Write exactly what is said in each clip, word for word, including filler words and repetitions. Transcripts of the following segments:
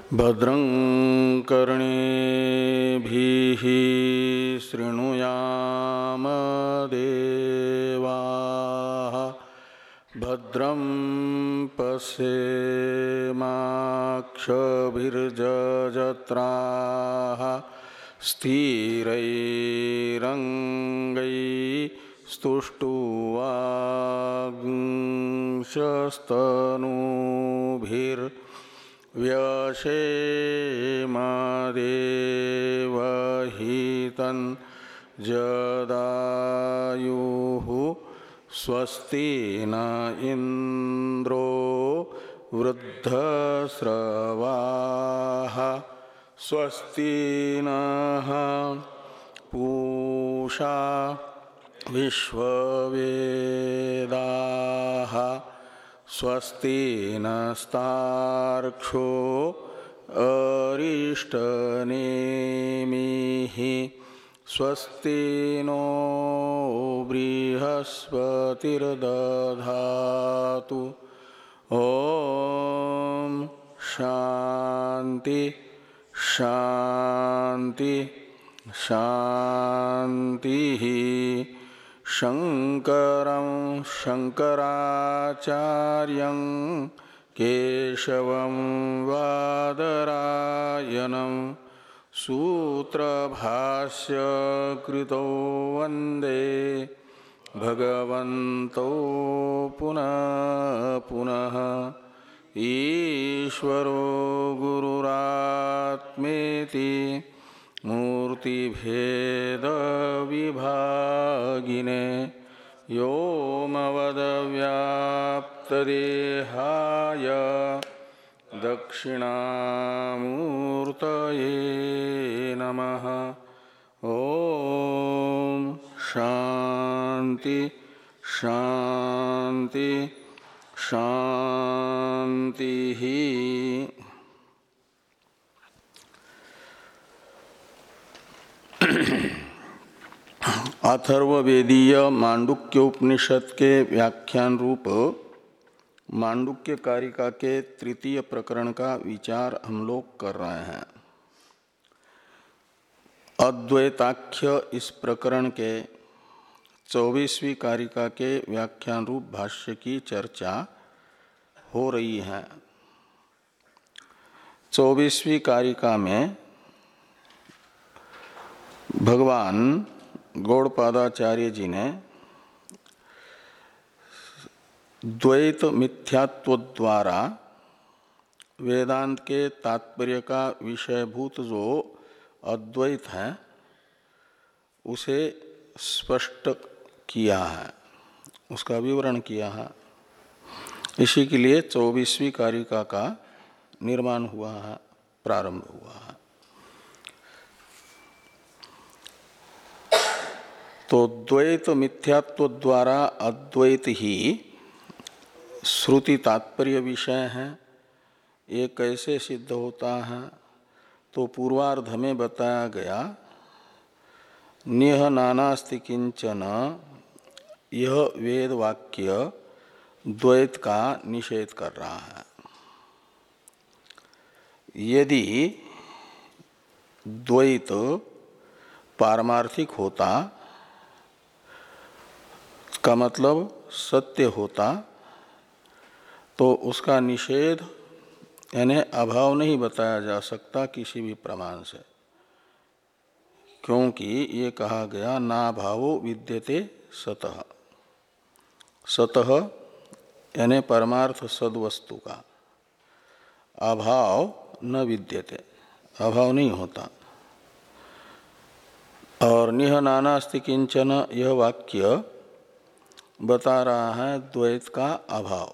भद्रं कर्णेभिः शृणुयाम देवाः भद्रं पश्येमाक्षभिर्यजत्राः स्थिरैरङ्गैस्तुष्टुवागुंशस्तनूभिर्व्यशेम जदायुः स्वस्ति न इंद्रो वृद्धस्रवाः स्वस्ति नः पूषा विश्ववेदाः स्वस्ति नस्तार्क्ष्यो अरिष्टनेमिः स्वस्ति नो बृहस्पतिर्दधातु ओम शांति शांति शांति। शंकरं शंकराचार्यं केशवं वादरायणं सूत्रभाष्य कृतो वंदे भगवन्तो पुनः पुनः। ईश्वरो गुरुरात्मेति मूर्तिभेद विभागिने व्योमवद्व्याप्तदेहाय दक्षिणामूर्तये नमः। ओम शांति शांति शांति। अथर्ववेदीय मांडुक्य उपनिषद के व्याख्यान रूप मांडुक्य कारिका के तृतीय प्रकरण का विचार हम लोग कर रहे हैं। अद्वैताख्य इस प्रकरण के चौबीसवीं कारिका के व्याख्यान रूप भाष्य की चर्चा हो रही है। चौबीसवीं कारिका में भगवान गौड़पादाचार्य जी ने द्वैत मिथ्यात्व द्वारा वेदांत के तात्पर्य का विषयभूत जो अद्वैत है उसे स्पष्ट किया है, उसका विवरण किया है। इसी के लिए चौबीसवीं कारिका का निर्माण हुआ है, प्रारंभ हुआ है। तो द्वैत मिथ्यात्व द्वारा अद्वैत ही श्रुति तात्पर्य विषय है। ये कैसे सिद्ध होता है? तो पूर्वार्ध में बताया गया, निह नानास्ति किंचन, यह वेद वाक्य द्वैत का निषेध कर रहा है। यदि द्वैत पारमार्थिक होता का मतलब सत्य होता तो उसका निषेध यानी अभाव नहीं बताया जा सकता किसी भी प्रमाण से, क्योंकि ये कहा गया ना भावो विद्यते सतः। सतः यानी परमार्थ सद्वस्तु का अभाव न विद्यते, अभाव नहीं होता। और निह नानास्ति किंचन यह वाक्य बता रहा है द्वैत का अभाव।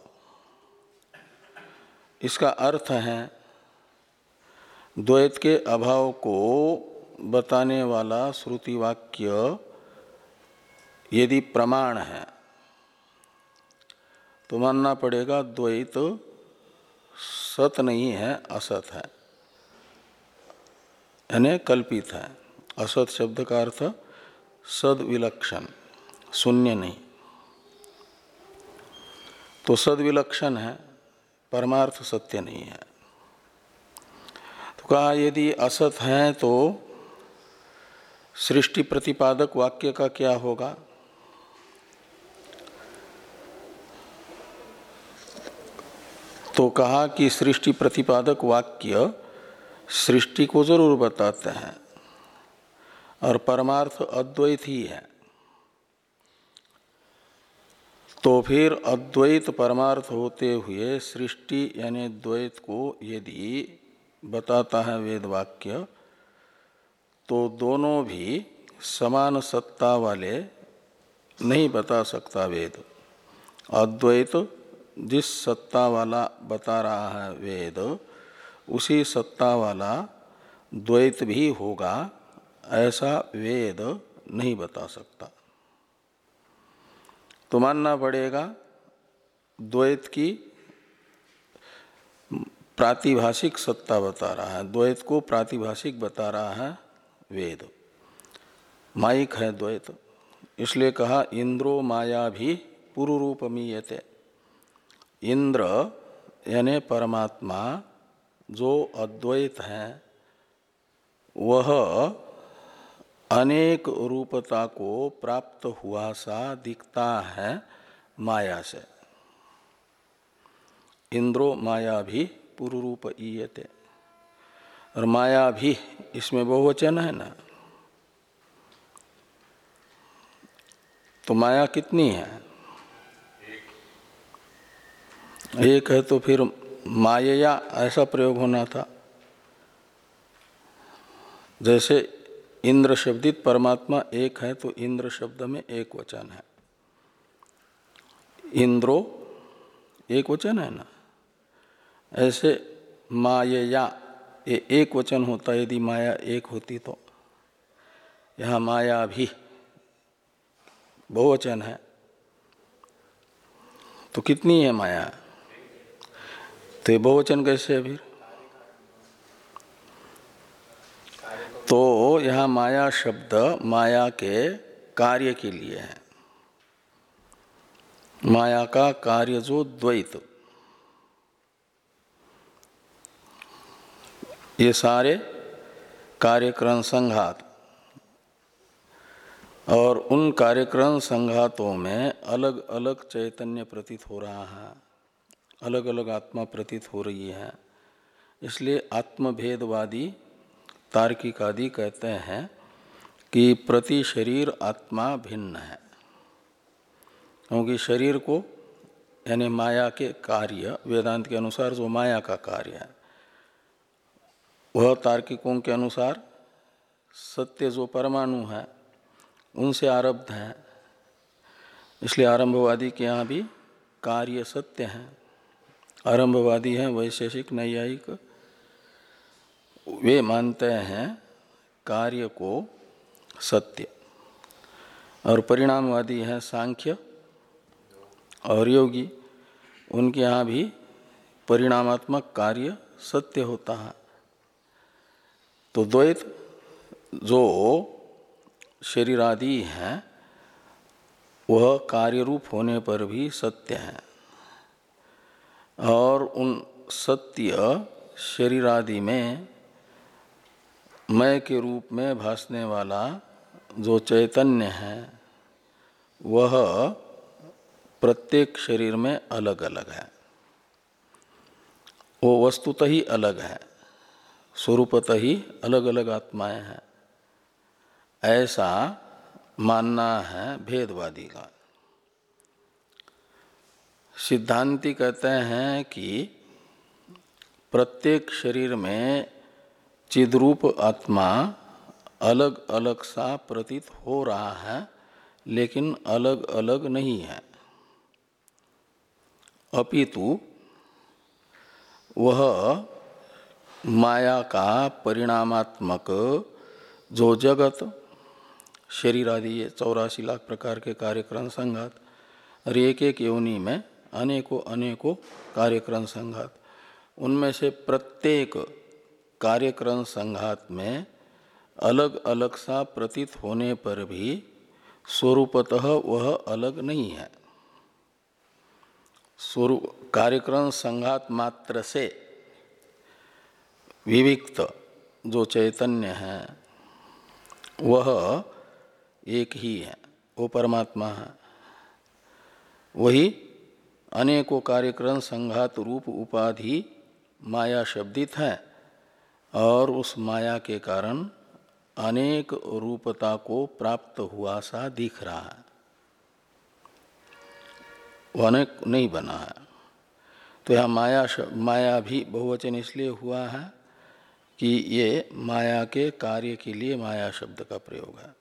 इसका अर्थ है द्वैत के अभाव को बताने वाला श्रुति वाक्य यदि प्रमाण है तो मानना पड़ेगा द्वैत सत नहीं है, असत है, यानी कल्पित है। असत शब्द का अर्थ सद विलक्षण, शून्य नहीं। तो सद विलक्षण है, परमार्थ सत्य नहीं है। तो कहा यदि असत है तो सृष्टि प्रतिपादक वाक्य का क्या होगा? तो कहा कि सृष्टि प्रतिपादक वाक्य सृष्टि को जरूर बताते हैं और परमार्थ अद्वैत ही है। तो फिर अद्वैत परमार्थ होते हुए सृष्टि यानी द्वैत को यदि बताता है वेद वाक्य, तो दोनों भी समान सत्ता वाले नहीं बता सकता वेद। अद्वैत जिस सत्ता वाला बता रहा है वेद, उसी सत्ता वाला द्वैत भी होगा, ऐसा वेद नहीं बता सकता। तो मानना पड़ेगा द्वैत की प्रातिभाषिक सत्ता बता रहा है, द्वैत को प्रातिभाषिक बता रहा है वेद, माइक है द्वैत। इसलिए कहा इंद्रो माया भी पुरुरूपमीयते। इंद्र यानी परमात्मा जो अद्वैत है, वह अनेक रूपता को प्राप्त हुआ सा दिखता है माया से। इंद्रो माया भी पुरुरूप ईयते। और माया भी इसमें बहुवचन है ना, तो माया कितनी है? एक है, तो फिर मायया ऐसा प्रयोग होना था। जैसे इंद्र शब्दित परमात्मा एक है, तो इंद्र शब्द में एक वचन है, इंद्रो एक वचन है ना। ऐसे मायया ये एक वचन होता यदि माया एक होती तो। यहाँ माया भी बहुवचन है, तो कितनी है माया? तो ये बहुवचन कैसे है फिर? तो यहाँ माया शब्द माया के कार्य के लिए है। माया का कार्य जो द्वैत, ये सारे कार्यक्रम संघात, और उन कार्यक्रम संघातों में अलग अलग चैतन्य प्रतीत हो रहा है, अलग अलग आत्मा प्रतीत हो रही है। इसलिए आत्मभेदवादी तार्किक आदि कहते हैं कि प्रति शरीर आत्मा भिन्न है, क्योंकि शरीर को यानी माया के कार्य, वेदांत के अनुसार जो माया का कार्य है, वह तार्किकों के अनुसार सत्य जो परमाणु है उनसे आरब्ध है। इसलिए आरंभवादी के यहाँ भी कार्य सत्य है। आरंभवादी हैं वैशेषिक नैयायिक, वे मानते हैं कार्य को सत्य, और परिणामवादी हैं सांख्य और योगी, उनके यहाँ भी परिणामात्मक कार्य सत्य होता है। तो द्वैत जो शरीर आदि हैं वह कार्य रूप होने पर भी सत्य है, और उन सत्य शरीर आदि में मैं के रूप में भासने वाला जो चैतन्य है वह प्रत्येक शरीर में अलग अलग है। वो वस्तुतः ही अलग है, स्वरूपतः ही अलग अलग आत्माएं हैं, ऐसा मानना है भेदवादी का। सिद्धांती कहते हैं कि प्रत्येक शरीर में चिद्रूप आत्मा अलग अलग सा प्रतीत हो रहा है, लेकिन अलग अलग नहीं है। अपितु वह माया का परिणामात्मक जो जगत, शरीर आदि ये चौरासी लाख प्रकार के कार्यक्रम संघात, और एक एक योनि में अनेकों अनेकों कार्यक्रम संघात, उनमें से प्रत्येक कार्यक्रम संघात में अलग अलग सा प्रतीत होने पर भी स्वरूपतः वह अलग नहीं है। स्वरूप कार्यक्रम संघात मात्र से विविक्त जो चैतन्य है वह एक ही है, वो परमात्मा है। वही अनेकों कार्यक्रम संघात रूप उपाधि माया शब्दित है और उस माया के कारण अनेक रूपता को प्राप्त हुआ सा दिख रहा है, वो अनेक नहीं बना है। तो यह माया माया भी बहुवचन इसलिए हुआ है कि ये माया के कार्य के लिए माया शब्द का प्रयोग है।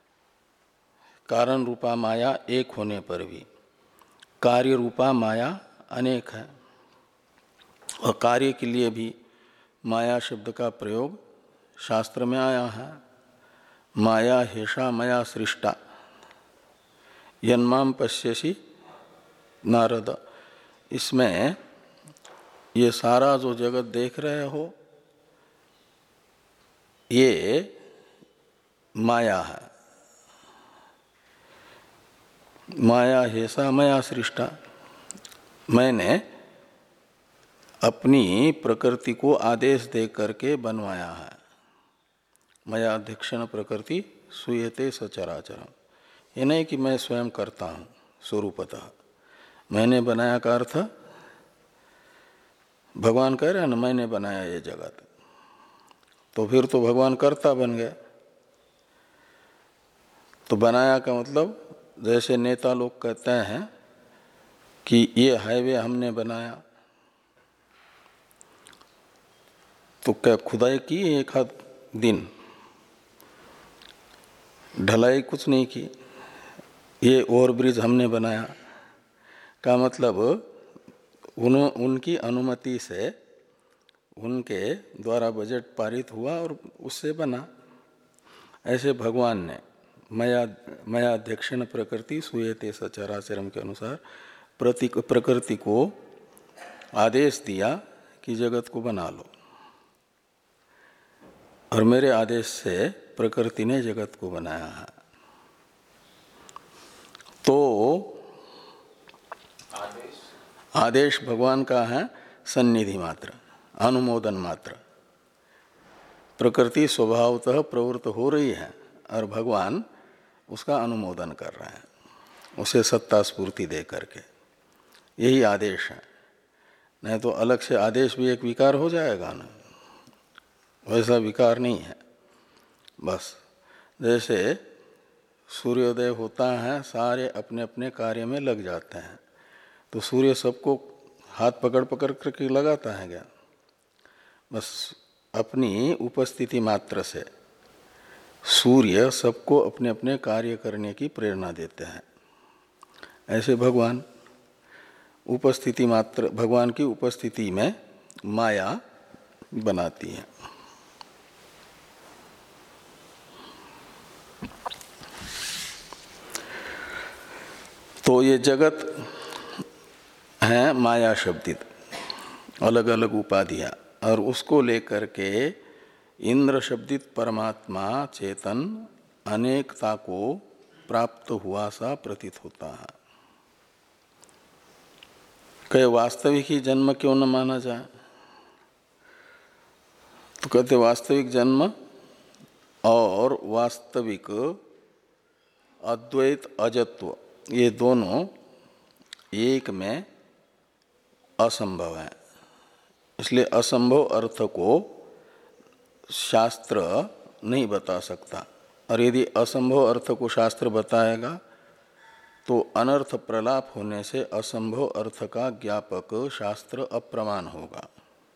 कारण रूपा माया एक होने पर भी कार्य रूपा माया अनेक है, और कार्य के लिए भी माया शब्द का प्रयोग शास्त्र में आया है। माया हेषा मया सृष्टा यन्माम पश्यसि नारद। इसमें ये सारा जो जगत देख रहे हो ये माया है। माया हेषा मया सृष्टा, मैंने अपनी प्रकृति को आदेश दे करके बनवाया है। मया अध्यक्षण प्रकृति सूयते सचराचरम, ये नहीं कि मैं स्वयं करता हूँ स्वरूपतः। मैंने बनाया का अर्थ भगवान कह रहे हैं ना, मैंने बनाया ये जगत, तो फिर तो भगवान कर्ता बन गए। तो बनाया का मतलब जैसे नेता लोग कहते हैं कि ये हाईवे हमने बनाया, तो क्या खुदाई की एक आध दिन, ढलाई कुछ नहीं की। ये ओवर ब्रिज हमने बनाया का मतलब उन उनकी अनुमति से उनके द्वारा बजट पारित हुआ और उससे बना। ऐसे भगवान ने मया मया अध्यक्षण प्रकृति सूयते सचराचरम के अनुसार प्रति प्रकृति को आदेश दिया कि जगत को बना लो, और मेरे आदेश से प्रकृति ने जगत को बनाया है। तो आदेश आदेश भगवान का है सन्निधि मात्र, अनुमोदन मात्र। प्रकृति स्वभावतः प्रवृत्त हो रही है और भगवान उसका अनुमोदन कर रहे हैं, उसे सत्ता स्फूर्ति दे करके। यही आदेश है। नहीं तो अलग से आदेश भी एक विकार हो जाएगा ना, वैसा विकार नहीं है। बस जैसे सूर्योदय होता है, सारे अपने अपने कार्य में लग जाते हैं, तो सूर्य सबको हाथ पकड़ पकड़ करके लगाता है क्या? बस अपनी उपस्थिति मात्र से सूर्य सबको अपने अपने कार्य करने की प्रेरणा देते हैं। ऐसे भगवान उपस्थिति मात्र, भगवान की उपस्थिति में माया बनाती है। तो ये जगत है माया शब्दित, अलग अलग उपाधियां, और उसको लेकर के इंद्र शब्दित परमात्मा चेतन अनेकता को प्राप्त हुआ सा प्रतीत होता है। कहे वास्तविक ही जन्म क्यों न माना जाए? तो कहते वास्तविक जन्म और वास्तविक अद्वैत अजत्व ये दोनों एक में असंभव है। इसलिए असंभव अर्थ को शास्त्र नहीं बता सकता, और यदि असंभव अर्थ को शास्त्र बताएगा तो अनर्थ प्रलाप होने से असंभव अर्थ का ज्ञापक शास्त्र अप्रमाण होगा।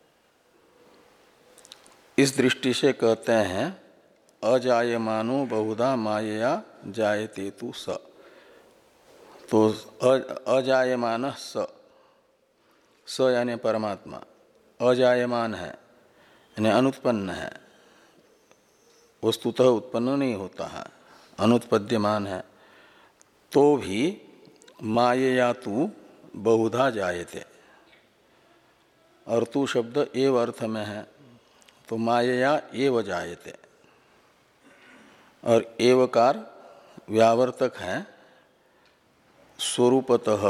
इस दृष्टि से कहते हैं अजायमानो बहुधा मायया जायते तु स। तो अजायमान स, स यानी परमात्मा अजायमान है यानी अनुत्पन्न है, वस्तुतः उत्पन्न नहीं होता है, अनुत्पद्यमान है। तो भी मायया तु बहुधा जायते, और तू शब्द एव अर्थ में है, तो मायया एव जायते, और एवकार व्यावर्तक है। स्वरूपतः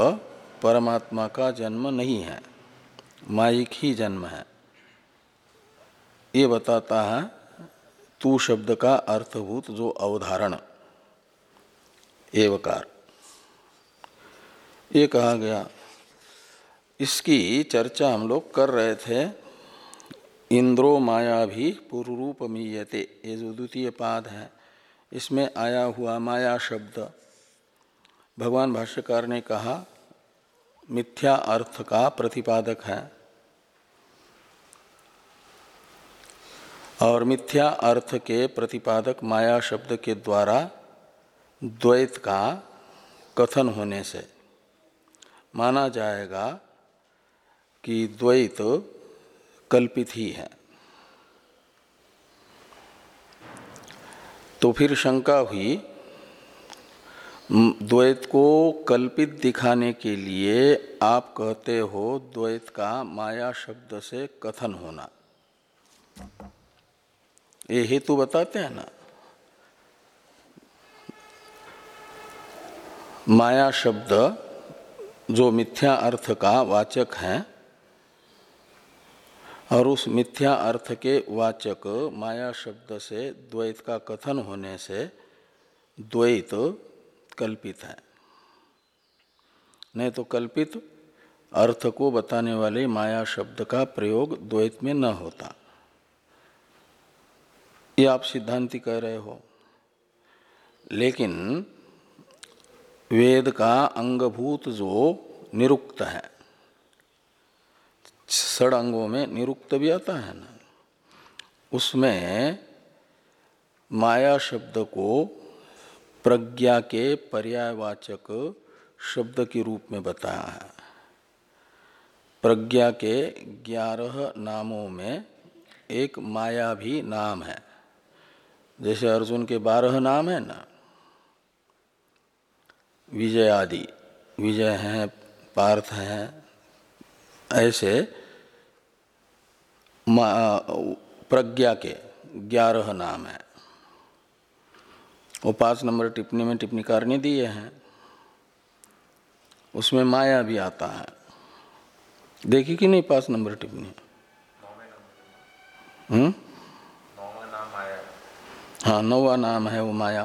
परमात्मा का जन्म नहीं है, मायिक ही जन्म है। ये बताता है तू शब्द का अर्थभूत जो अवधारण एवकार, ये कहा गया। इसकी चर्चा हम लोग कर रहे थे। इंद्रो माया भी पूर्वरूप मीयते, ये जो द्वितीय पाद है इसमें आया हुआ माया शब्द भगवान भाष्यकार ने कहा मिथ्या अर्थ का प्रतिपादक है, और मिथ्या अर्थ के प्रतिपादक माया शब्द के द्वारा द्वैत का कथन होने से माना जाएगा कि द्वैत कल्पित ही है। तो फिर शंका हुई, द्वैत को कल्पित दिखाने के लिए आप कहते हो द्वैत का माया शब्द से कथन होना, ये हेतु बताते हैं ना। माया शब्द जो मिथ्या अर्थ का वाचक है, और उस मिथ्या अर्थ के वाचक माया शब्द से द्वैत का कथन होने से द्वैत कल्पित है। नहीं तो कल्पित अर्थ को बताने वाले माया शब्द का प्रयोग द्वैत में न होता, ये आप सिद्धांति कह रहे हो। लेकिन वेद का अंगभूत जो निरुक्त है, षड अंगों में निरुक्त भी आता है ना, उसमें माया शब्द को प्रज्ञा के पर्यायवाचक शब्द के रूप में बताया है। प्रज्ञा के ग्यारह नामों में एक माया भी नाम है। जैसे अर्जुन के बारह नाम है ना, विजय आदि, विजय हैं, पार्थ हैं, ऐसे प्रज्ञा के ग्यारह नाम हैं। वो पाँच नंबर टिप्पणी में टिप्पणीकार ने दिए हैं, उसमें माया भी आता है। देखी कि नहीं पाँच नंबर टिप्पणी? हम्म, हाँ, नौवा नाम है वो माया।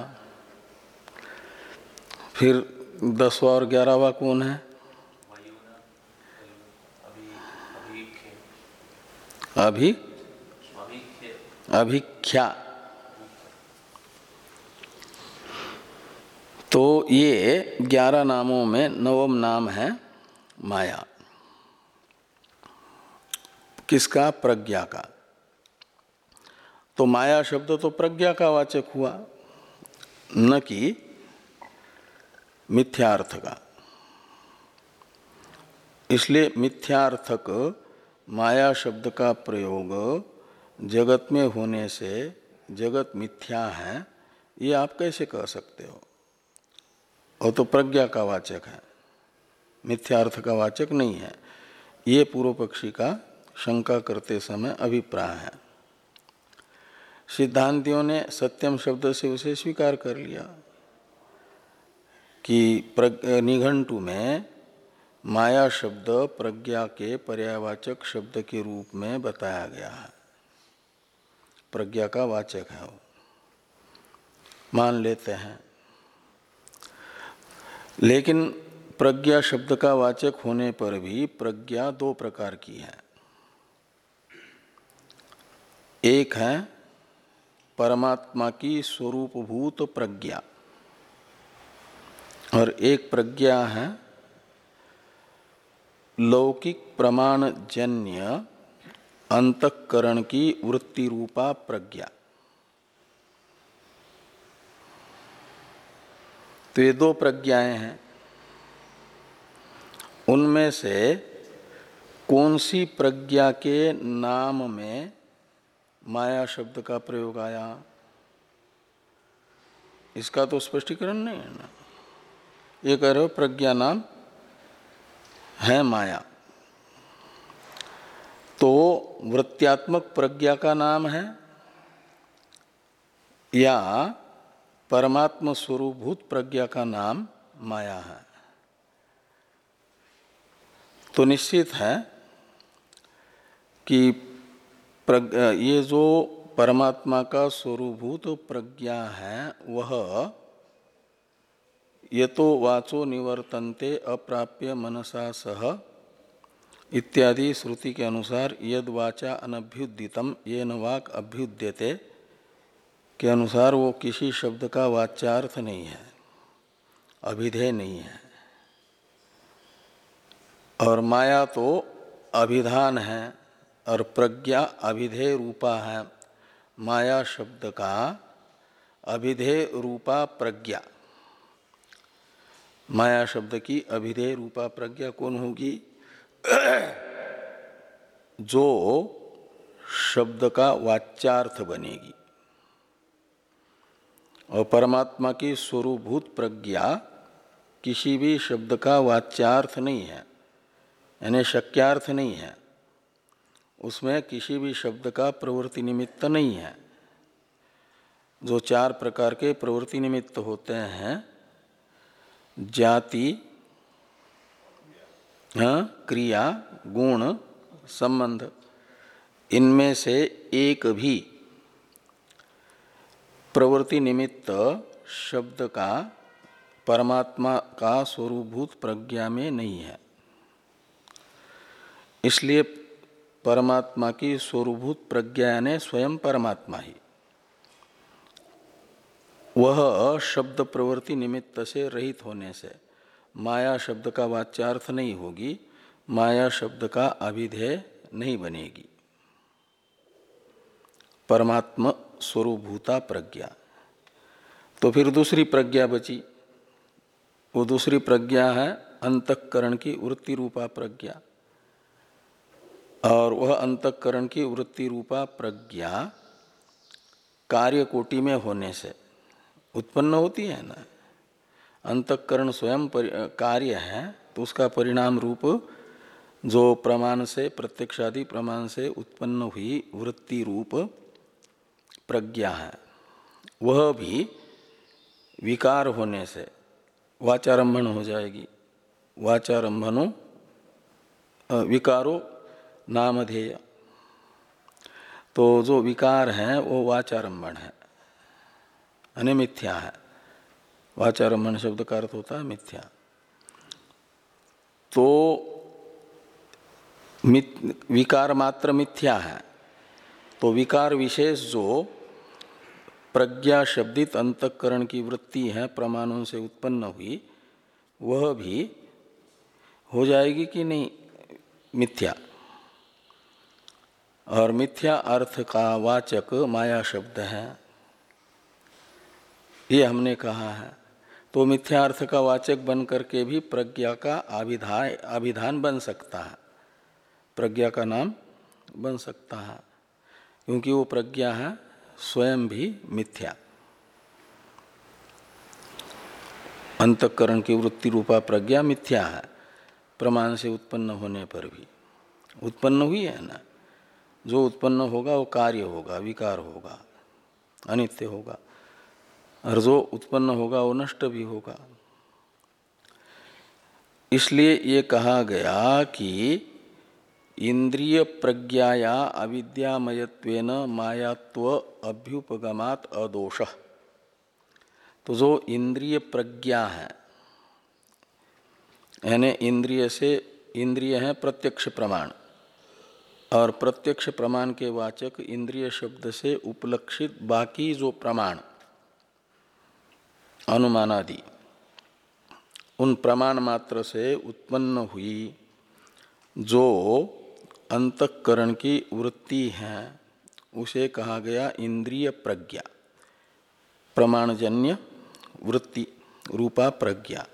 फिर दसवा और ग्यारहवा कौन है? अभी अभिख्या। तो ये ग्यारह नामों में नवम नाम है माया। किसका? प्रज्ञा का। तो माया शब्द तो प्रज्ञा का वाचक हुआ, न कि मिथ्यार्थ का। इसलिए मिथ्यार्थक माया शब्द का प्रयोग जगत में होने से जगत मिथ्या है, ये आप कैसे कह सकते हो? वो तो प्रज्ञा का वाचक है, मिथ्यार्थ का वाचक नहीं है। ये पूर्व पक्षी का शंका करते समय अभिप्राय है। सिद्धांतियों ने सत्यम शब्द से उसे स्वीकार कर लिया कि निघंटु में माया शब्द प्रज्ञा के पर्यायवाचक शब्द के रूप में बताया गया है, प्रज्ञा का वाचक है, वो मान लेते हैं। लेकिन प्रज्ञा शब्द का वाचक होने पर भी प्रज्ञा दो प्रकार की है। एक है परमात्मा की स्वरूपभूत प्रज्ञा, और एक प्रज्ञा है लौकिक प्रमाण जन्य अंतःकरण की वृत्ति रूपा प्रज्ञा। तो ये दो प्रज्ञाएं हैं। उनमें से कौन सी प्रज्ञा के नाम में माया शब्द का प्रयोग आया, इसका तो स्पष्टीकरण नहीं है ना। ये कह रहे हो प्रज्ञा नाम है माया, तो वृत्त्यात्मक प्रज्ञा का नाम है या परमात्म स्वरूपभूत प्रज्ञा का नाम माया है? तो निश्चित है कि प्रग, ये जो परमात्मा का स्वरूभूत प्रज्ञा है वह ये तो वाचो निवर्तन्ते अप्राप्य मनसा सह इत्यादि श्रुति के अनुसार यद वाचा अनभ्युदितम येन वाक अभ्युद्यते के अनुसार वो किसी शब्द का वाच्यार्थ नहीं है, अभिधेय नहीं है। और माया तो अभिधान है और प्रज्ञा अभिधेय रूपा है। माया शब्द का अभिधेय रूपा प्रज्ञा, माया शब्द की अभिधेय रूपा प्रज्ञा कौन होगी? जो शब्द का वाच्यार्थ बनेगी। और परमात्मा की स्वरूभूत प्रज्ञा किसी भी शब्द का वाच्यार्थ नहीं है, यानी शक्यार्थ नहीं है। उसमें किसी भी शब्द का प्रवृत्ति निमित्त नहीं है। जो चार प्रकार के प्रवृत्ति निमित्त होते हैं, जाति, हाँ, क्रिया, गुण, संबंध, इनमें से एक भी प्रवृत्ति निमित्त शब्द का परमात्मा का स्वरूभूत प्रज्ञा में नहीं है। इसलिए परमात्मा की स्वरूभूत प्रज्ञा यानी स्वयं परमात्मा ही, वह शब्द प्रवृत्ति निमित्त से रहित होने से माया शब्द का वाच्यार्थ नहीं होगी, माया शब्द का अभिधेय नहीं बनेगी। परमात्मा स्वरूभूता प्रज्ञा। तो फिर दूसरी प्रज्ञा बची, वो दूसरी प्रज्ञा है अंतःकरण की वृत्ति रूपा प्रज्ञा। और वह अंतःकरण की वृत्ति रूपा प्रज्ञा कार्य कोटि में होने से उत्पन्न होती है ना। अंतःकरण स्वयं कार्य है, तो उसका परिणाम रूप जो प्रमाण से, प्रत्यक्षादि प्रमाण से उत्पन्न हुई वृत्ति रूप प्रज्ञा है, वह भी विकार होने से वाचारंभण हो जाएगी। वाचारंभनो विकारो नामधेय। तो जो विकार है वो वाचारंभण है, यानी मिथ्या है। वाचारंभण शब्द का अर्थ होता है मिथ्या। तो विकार मात्र मिथ्या है, तो विकार विशेष जो प्रज्ञा शब्दित अंतःकरण की वृत्ति है, प्रमाणों से उत्पन्न हुई, वह भी हो जाएगी कि नहीं मिथ्या। और मिथ्या अर्थ का वाचक माया शब्द है, ये हमने कहा है। तो मिथ्या अर्थ का वाचक बन करके भी प्रज्ञा का अभिधान अभिधान बन सकता है, प्रज्ञा का नाम बन सकता है, क्योंकि वो प्रज्ञा है स्वयं भी मिथ्या। अंतःकरण की वृत्ति रूपा प्रज्ञा मिथ्या है, प्रमाण से उत्पन्न होने पर भी। उत्पन्न हुई है ना, जो उत्पन्न होगा वो कार्य होगा, विकार होगा, अनित्य होगा। और जो उत्पन्न होगा वो नष्ट भी होगा। इसलिए ये कहा गया कि इंद्रिय प्रज्ञाया अविद्यामयत्वेन मायात्व अभ्युपगमात अदोषः। तो जो इंद्रिय प्रज्ञा है, यानी इंद्रिय से, इंद्रिय है प्रत्यक्ष प्रमाण, और प्रत्यक्ष प्रमाण के वाचक इंद्रिय शब्द से उपलक्षित बाकी जो प्रमाण अनुमानादि, उन प्रमाण मात्र से उत्पन्न हुई जो अंतःकरण की वृत्ति है, उसे कहा गया इंद्रिय प्रज्ञा, प्रमाणजन्य वृत्ति रूपा प्रज्ञा।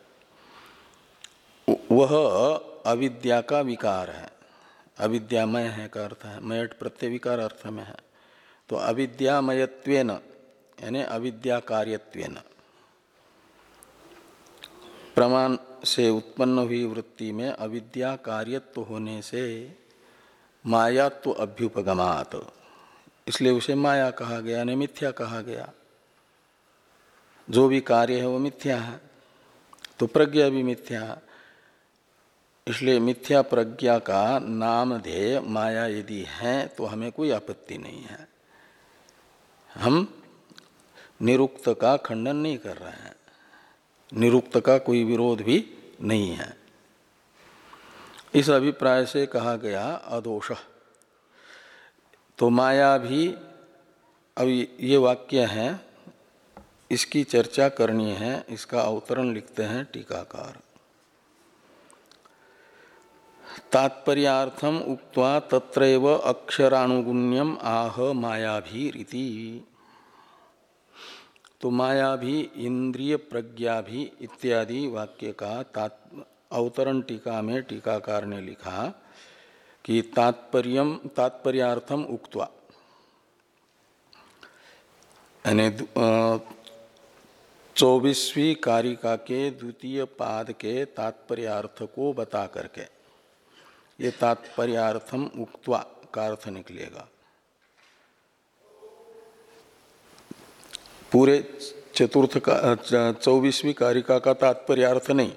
वह अविद्या का विकार है, अविद्यामय है का अर्थ है, मयट प्रत्यय विकार अर्थ में है। तो अविद्यामयत्वेन यानी अविद्या कार्यत्वेन, प्रमाण से उत्पन्न हुई वृत्ति में अविद्या कार्यत्व होने से मायात्व अभ्युपगमात, इसलिए उसे माया कहा गया, ने मिथ्या कहा गया। जो भी कार्य है वो मिथ्या है, तो प्रज्ञा भी मिथ्या है। इसलिए मिथ्या प्रज्ञा का नामधेय माया यदि है तो हमें कोई आपत्ति नहीं है। हम निरुक्त का खंडन नहीं कर रहे हैं, निरुक्त का कोई विरोध भी नहीं है। इस अभिप्राय से कहा गया अदोष। तो माया भी, अब ये वाक्य है, इसकी चर्चा करनी है, इसका अवतरण लिखते हैं टीकाकार। तात्पर्यार्थम उक्त्वा तत्रैव अक्षरानुगुण्यम आह मायाभीरिति। तो माया भी, इंद्रिय प्रज्ञा भी इत्यादि वाक्य का अवतरण टीका में टीकाकार ने लिखा कि तात्पर्यम तात्पर्यार्थम उक्त्वा, यानी चौबीसवीं कारिका के द्वितीय पाद के तात्पर्यार्थ को बता करके, ये तात्पर्यार्थम उक्त्वा का अर्थ निकलेगा। पूरे चतुर्थ का चौबीसवीं कारिका का तात्पर्यार्थ नहीं,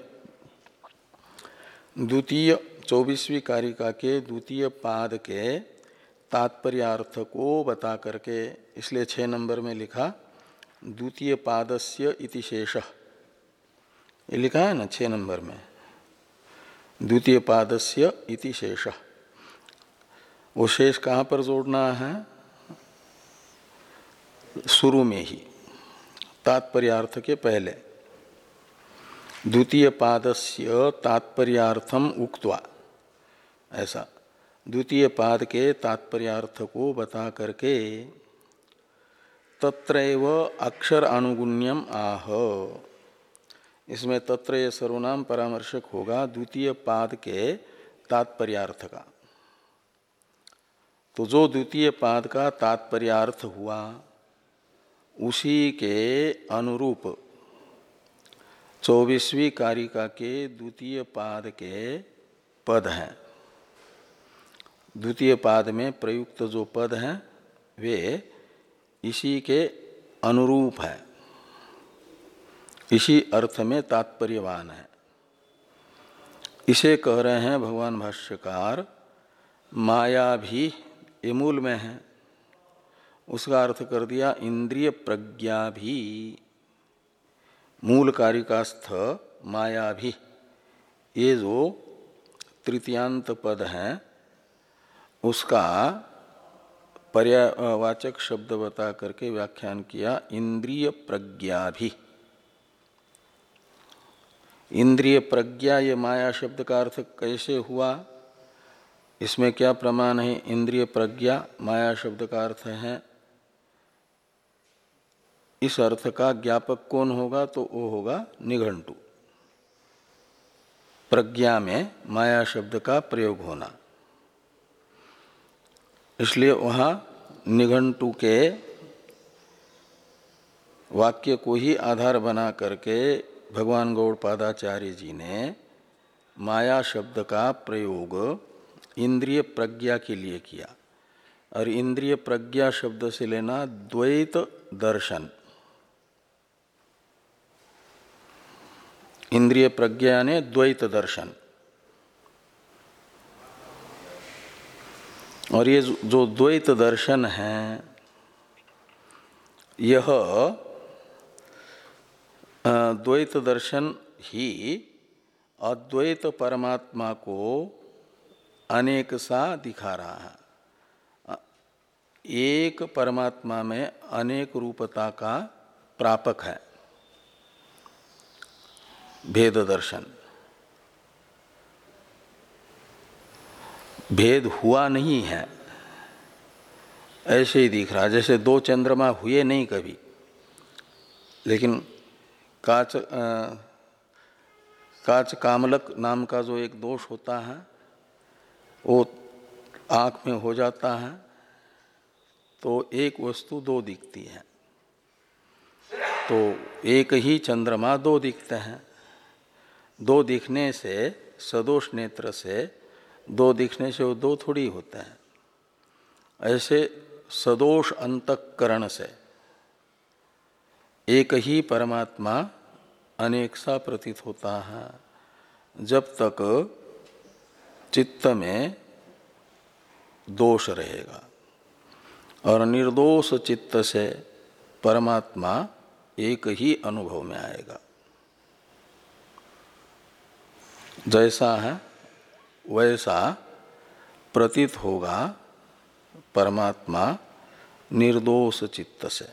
द्वितीय चौबीसवीं कारिका के द्वितीय पाद के तात्पर्यार्थ को बता करके, इसलिए छः नंबर में लिखा द्वितीय पादस्य इति शेषः, ये लिखा है ना छः नंबर में, द्वितीय पादस्य इति शेषः। वो शेष कहाँ पर जोड़ना है? शुरू में ही, तात्पर्यार्थ के पहले। द्वितीय पादस्य तात्पर्यार्थम उक्त्वा, ऐसा द्वितीय पाद के तात्पर्यार्थ को बता करके तत्रैव अक्षर अनुगुण्यम आह, इसमें तत्र ये सर्वनाम परामर्शक होगा द्वितीय पाद के तात्पर्यार्थ का। तो जो द्वितीय पाद का तात्पर्यार्थ हुआ उसी के अनुरूप चौबीसवीं कारिका के द्वितीय पाद के पद हैं। द्वितीय पाद में प्रयुक्त जो पद हैं वे इसी के अनुरूप है, इसी अर्थ में तात्पर्यवान है। इसे कह रहे हैं भगवान भाष्यकार माया भी, ये मूल में है, उसका अर्थ कर दिया इंद्रिय प्रज्ञा भी। मूल कारिकास्थ माया भी, ये जो तृतीयांत पद है उसका पर्यावाचक शब्द बता करके व्याख्यान किया इंद्रिय प्रज्ञा भी। इंद्रिय प्रज्ञा, ये माया शब्द का अर्थ कैसे हुआ? इसमें क्या प्रमाण है? इंद्रिय प्रज्ञा माया शब्द का अर्थ है। इस अर्थ का ज्ञापक कौन होगा? तो वो होगा निघंटु। प्रज्ञा में माया शब्द का प्रयोग होना, इसलिए वहाँ निघंटु के वाक्य को ही आधार बना करके भगवान गौड़पादाचार्य जी ने माया शब्द का प्रयोग इंद्रिय प्रज्ञा के लिए किया। और इंद्रिय प्रज्ञा शब्द से लेना द्वैत दर्शन। इंद्रिय प्रज्ञा ने द्वैत दर्शन, और ये जो द्वैत दर्शन है यह द्वैत दर्शन ही अद्वैत परमात्मा को अनेक सा दिखा रहा है। एक परमात्मा में अनेक रूपता का प्रापक है भेद दर्शन। भेद हुआ नहीं है, ऐसे ही दिख रहा, जैसे दो चंद्रमा हुए नहीं कभी, लेकिन काच आ, काच कामलक नाम का जो एक दोष होता है वो आँख में हो जाता है तो एक वस्तु दो दिखती है। तो एक ही चंद्रमा दो दिखते हैं। दो दिखने से, सदोष नेत्र से दो दिखने से वो दो थोड़ी होते हैं। ऐसे सदोष अंतःकरण से एक ही परमात्मा अनेक सा प्रतीत होता है। जब तक चित्त में दोष रहेगा और निर्दोष चित्त से परमात्मा एक ही अनुभव में आएगा। जैसा है वैसा प्रतीत होगा परमात्मा निर्दोष चित्त से,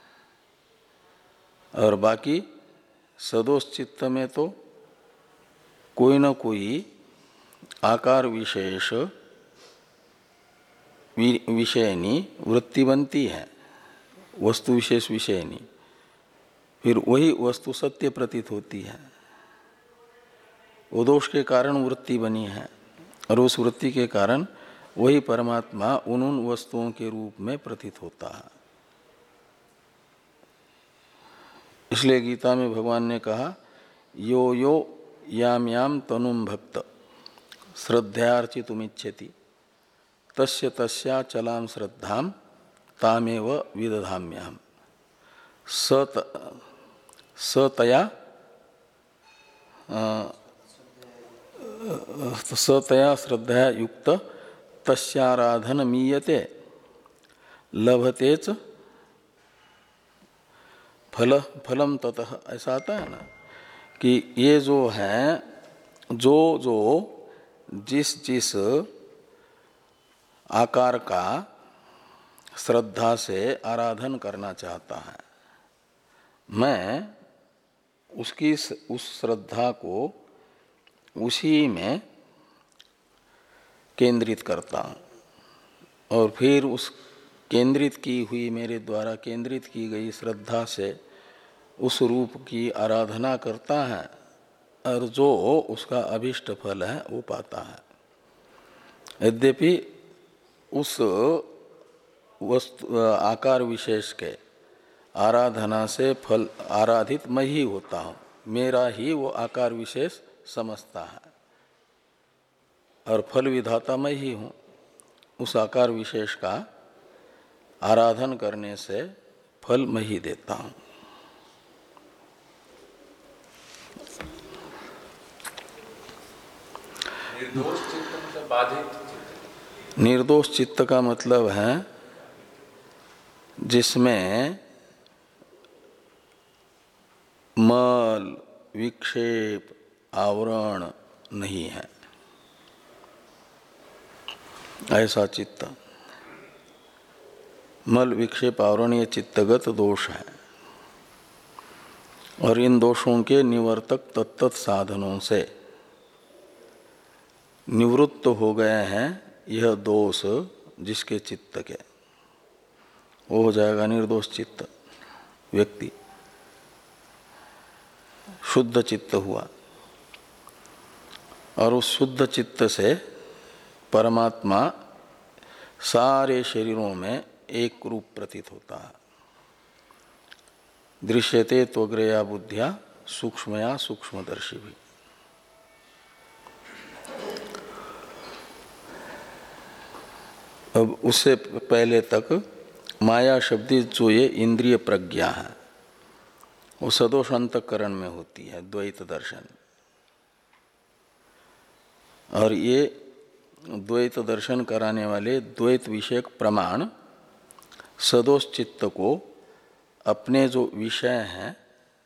और बाकी सदोष चित्त में तो कोई न कोई आकार विशेष विषयनी वृत्ति बनती है, वस्तु विशेष विषयनी, फिर वही वस्तु सत्य प्रतीत होती है। वो दोष के कारण वृत्ति बनी है और उस वृत्ति के कारण वही परमात्मा उन उन वस्तुओं के रूप में प्रतीत होता है। इसलिए गीता में भगवान ने कहा, यो यो याम याम तनुम भक्त श्रद्धयार्चितुमिच्छति तस्य तस्या चलाम श्रद्धाम तामेव विदधाम्यहम् सत सतया सतया श्रद्धया युक्त तस्याराधन मीयते लभतेच फल फलम ततः। ऐसा आता है ना कि ये जो है, जो जो जिस जिस आकार का श्रद्धा से आराधन करना चाहता है, मैं उसकी उस श्रद्धा को उसी में केंद्रित करता हूँ और फिर उस केंद्रित की हुई, मेरे द्वारा केंद्रित की गई श्रद्धा से उस रूप की आराधना करता है और जो उसका अभिष्ट फल है वो पाता है। यद्यपि उस वस्तु आकार विशेष के आराधना से फल आराधित मैं ही होता हूँ, मेरा ही वो आकार विशेष समझता है और फल विधाता मैं ही हूँ। उस आकार विशेष का आराधन करने से फल मैं ही देता हूँ। निर्दोष चित्त मतलब बाधित चित्त। निर्दोष चित्त का मतलब है जिसमें मल विक्षेप आवरण नहीं है, ऐसा चित्त। मल विक्षेप आवरण ये चित्तगत दोष है और इन दोषों के निवर्तक तत्त साधनों से निवृत्त हो गए हैं यह दोष जिसके चित्त के, वो हो जाएगा निर्दोष चित्त व्यक्ति, शुद्ध चित्त हुआ। और उस शुद्ध चित्त से परमात्मा सारे शरीरों में एक रूप प्रतीत होता है। दृश्यते त्वग्रया बुद्धिया सूक्ष्मया सूक्ष्मदर्शी भी। अब उससे पहले तक माया शब्दित जो ये इंद्रिय प्रज्ञा है वो सदोष अंतःकरण में होती है, द्वैत दर्शन। और ये द्वैत दर्शन कराने वाले द्वैत विषयक प्रमाण सदोष चित्त को अपने जो विषय हैं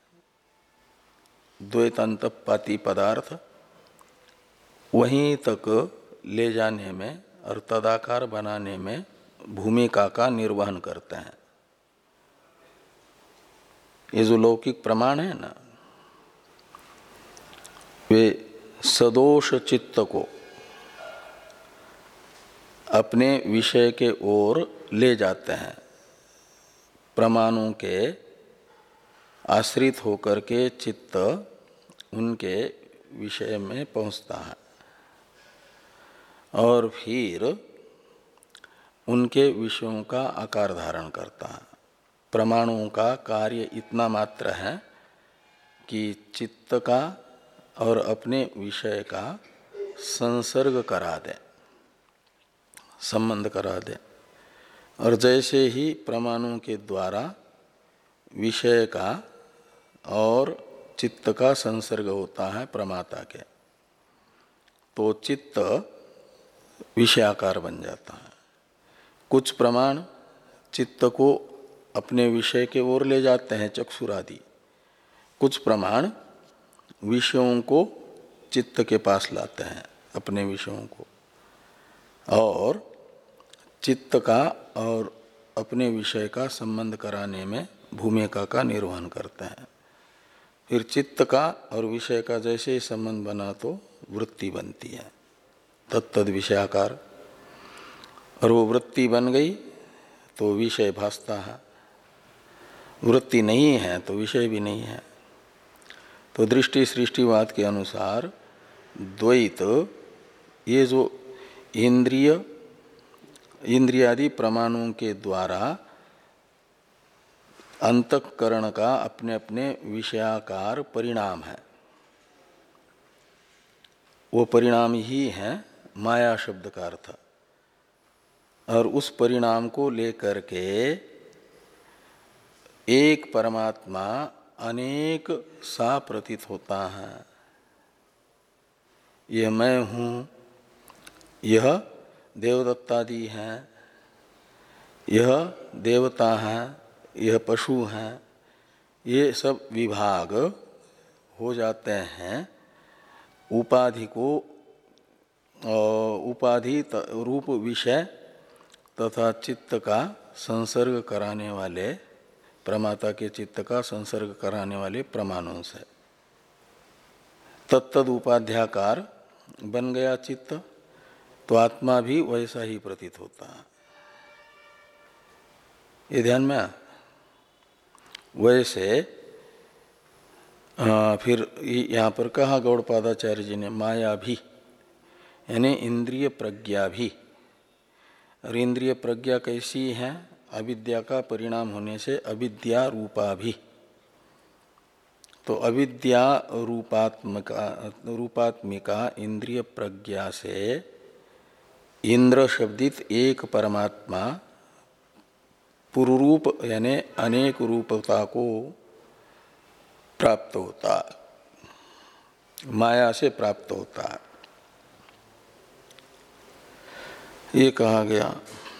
द्वैत अंतःपाती पदार्थ वहीं तक ले जाने में और तदाकार बनाने में भूमिका का निर्वहन करते हैं। ये जो लौकिक प्रमाण है ना, वे सदोष चित्त को अपने विषय के ओर ले जाते हैं, प्रमाणों के आश्रित होकर के चित्त उनके विषय में पहुंचता है और फिर उनके विषयों का आकार धारण करता है। प्रमाणों का कार्य इतना मात्र है कि चित्त का और अपने विषय का संसर्ग करा दे, संबंध करा दे। और जैसे ही प्रमाणों के द्वारा विषय का और चित्त का संसर्ग होता है प्रमाता के, तो चित्त विषयाकार बन जाता है। कुछ प्रमाण चित्त को अपने विषय के ओर ले जाते हैं, चक्षुरादि। कुछ प्रमाण विषयों को चित्त के पास लाते हैं, अपने विषयों को, और चित्त का और अपने विषय का संबंध कराने में भूमिका का निर्वहन करते हैं। फिर चित्त का और विषय का जैसे ही संबंध बना तो वृत्ति बनती है, तत्तद विषयाकार। और वो वृत्ति बन गई तो विषय भासता है, वृत्ति नहीं है तो विषय भी नहीं है। तो दृष्टि सृष्टिवाद के अनुसार द्वैत, ये जो इंद्रिय इंद्रियादि प्रमाणों के द्वारा अंतःकरण का अपने अपने विषयाकार परिणाम है, वो परिणाम ही है माया शब्द का अर्थ। और उस परिणाम को लेकर के एक परमात्मा अनेक सा प्रतीत होता है। यह मैं हूँ, यह देवदत्तादि हैं, यह देवता हैं, यह पशु हैं, ये सब विभाग हो जाते हैं उपाधि को, उपाधि रूप विषय तथा चित्त का संसर्ग कराने वाले, प्रमाता के चित्त का संसर्ग कराने वाले प्रमाणों से। तत्तद उपाध्याकार बन गया चित्त, तो आत्मा भी वैसा ही प्रतीत होता है। ये ध्यान में आ? वैसे आ, फिर यहाँ पर कहा गौड़पादाचार्य जी ने माया भी, यानी इंद्रिय प्रज्ञा भी। और इंद्रिय प्रज्ञा कैसी है? अविद्या का परिणाम होने से अविद्या रूपा भी। तो अविद्या रूपात्मका रूपात्मिका इंद्रिय प्रज्ञा से इंद्र शब्दित एक परमात्मा पुरुरूप यानी अनेक रूपता को प्राप्त होता है, माया से प्राप्त होता है, ये कहा गया।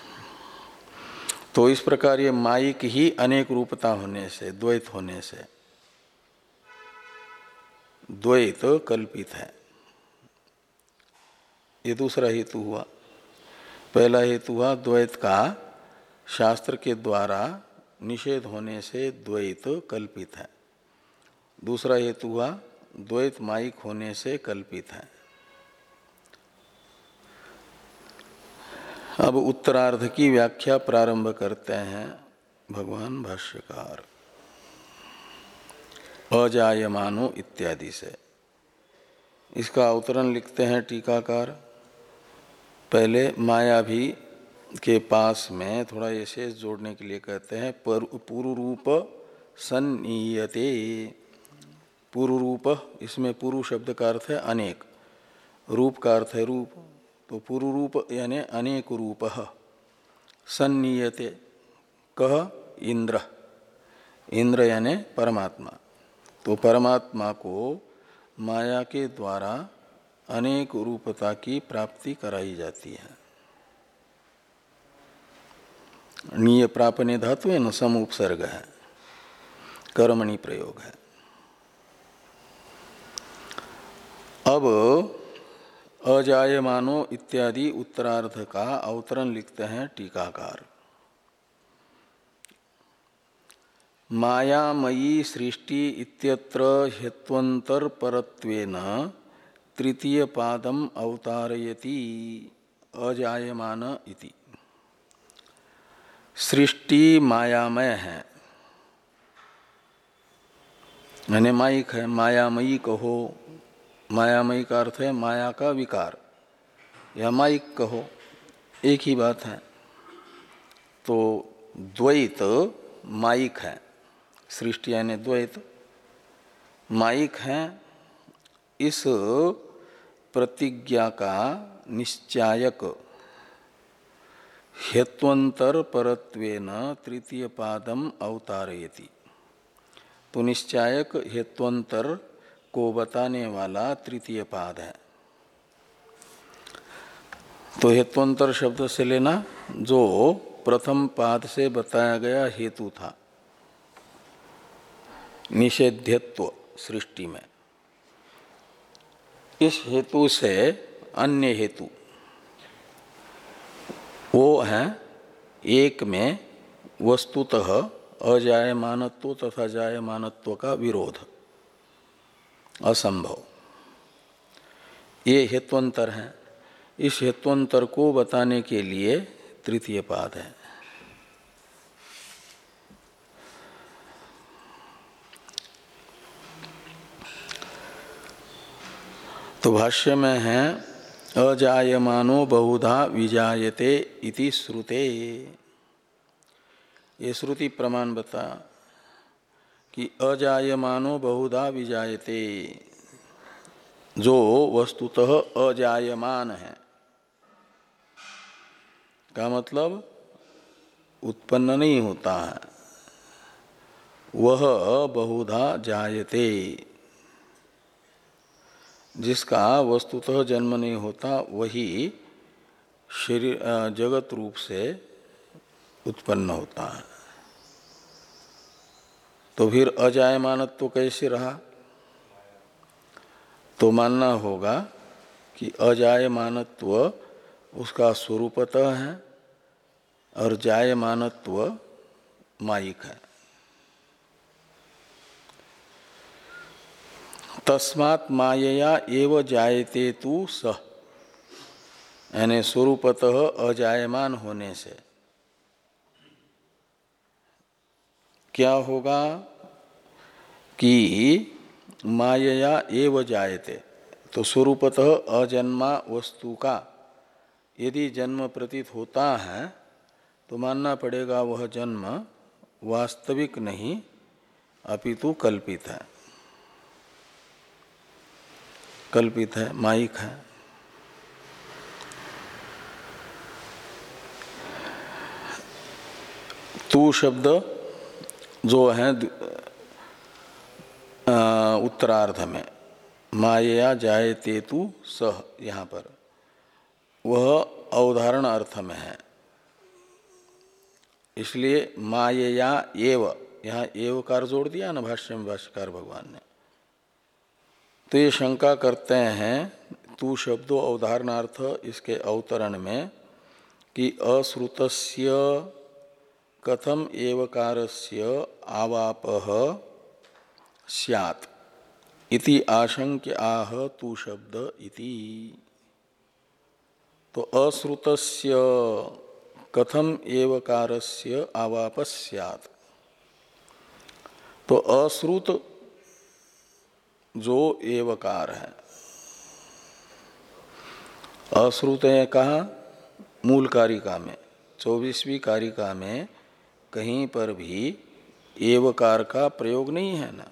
तो इस प्रकार ये मायिक ही अनेक रूपता होने से, द्वैत होने से, द्वैत कल्पित है। ये दूसरा हेतु हुआ। पहला हेतु हुआ द्वैत का शास्त्र के द्वारा निषेध होने से द्वैत कल्पित है। दूसरा हेतु हुआ द्वैत मायिक होने से कल्पित है। अब उत्तरार्ध की व्याख्या प्रारंभ करते हैं भगवान भाष्यकार अजायमानो इत्यादि से। इसका अवतरण लिखते हैं टीकाकार। पहले माया भी के पास में थोड़ा ऐसे जोड़ने के लिए कहते हैं पूर्व रूप सन्नीयते। पूर्व रूप, इसमें पूर्व शब्द का अर्थ है अनेक, रूप का अर्थ है रूप। तो पूर्व रूप यानी अनेक रूप, सन्नीयते कह इंद्र, इंद्र यानी परमात्मा। तो परमात्मा को माया के द्वारा अनेक रूपता की प्राप्ति कराई जाती है। नीय प्रापने धातु है न, सम उपसर्ग है, कर्मणि प्रयोग है। अब अजायमानो इत्यादि उत्तरार्ध का अवतरण लिखते हैं टीकाकार। मायामयी सृष्टि इत्यत्र हेत्वंतर परत्वेन तृतीय पादम अवतारयति अजायमान इति। सृष्टि मायामय है, यानी मायिक है, मायामयी कहो। मायामयी का अर्थ है माया का विकार, या मायिक कहो, एक ही बात है। तो द्वैत मायिक है, सृष्टि यानी द्वैत मायिक है। इस प्रतिज्ञा का निश्चायक हेत्वंतर परत्वेन तृतीय पादम अवतारयति। तो निश्चायक हेत्वंतर को बताने वाला तृतीय पाद है। तो हेत्वंतर शब्द से लेना जो प्रथम पाद से बताया गया हेतु था निषेध्यत्व सृष्टि में, इस हेतु से अन्य हेतु वो है एक में वस्तुतः अजायमानत्व तथा जायमानत्व का विरोध असंभव, ये हेत्वंतर है। इस हेत्वंतर को बताने के लिए तृतीय पाद है। तो भाष्य में है अजायमानो बहुधा विजायते इति श्रुते, ये श्रुति प्रमाण बता कि अजायमानो बहुधा विजायते, जो वस्तुतः अजायमान है का मतलब उत्पन्न नहीं होता है, वह बहुधा जायते, जिसका वस्तुतः जन्म नहीं होता वही शरीर जगत रूप से उत्पन्न होता है। तो फिर अजायमानत्व कैसे रहा? तो मानना होगा कि अजायमानत्व उसका स्वरूपतः है और जायमानत्व मायिक है। तस्मात् मायया एव जायते तु सः, यानी स्वरूपतः अजायमान होने से क्या होगा कि मायया एव जायते, तो स्वरूपतः अजन्मा वस्तु का यदि जन्म प्रतीत होता है तो मानना पड़ेगा वह जन्म वास्तविक नहीं अपितु कल्पित है, कल्पित है, मायिक है। तू शब्द जो है उत्तरार्ध में मायया जायते तु सह, यहाँ पर वह अवधारण अर्थ में है, इसलिए मायया एव, यहाँ एवकार जोड़ दिया ना भाष्य में भाष्यकार भगवान ने। तो ये शंका करते हैं तू शब्दो अवधारणार्थ इसके अवतरण में कि अश्रुतस्य कथम एवकारस्य आवापः स्यात् इति आशंक्य आह तू शब्द इति। तो अश्रुतस्य कथम एवकारस्य आवापः स्यात्, तो अश्रुत जो एवकार है, अश्रुत है कहा मूल कारिका में, चौबीसवीं कारिका में कहीं पर भी एवकार का प्रयोग नहीं है ना,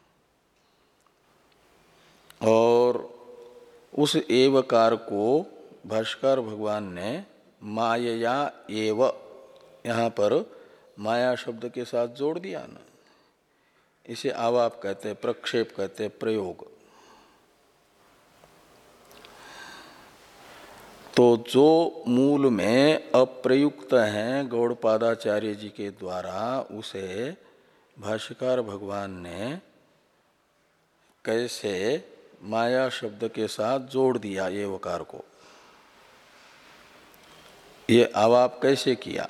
और उस एवकार को भाष्कर भगवान ने मायया एव यहाँ पर माया शब्द के साथ जोड़ दिया ना, इसे आवाप कहते हैं, प्रक्षेप कहते हैं, प्रयोग। तो जो मूल में अप्रयुक्त हैं गौड़पादाचार्य जी के द्वारा, उसे भाष्यकार भगवान ने कैसे माया शब्द के साथ जोड़ दिया एवकार को, ये आवाप कैसे किया,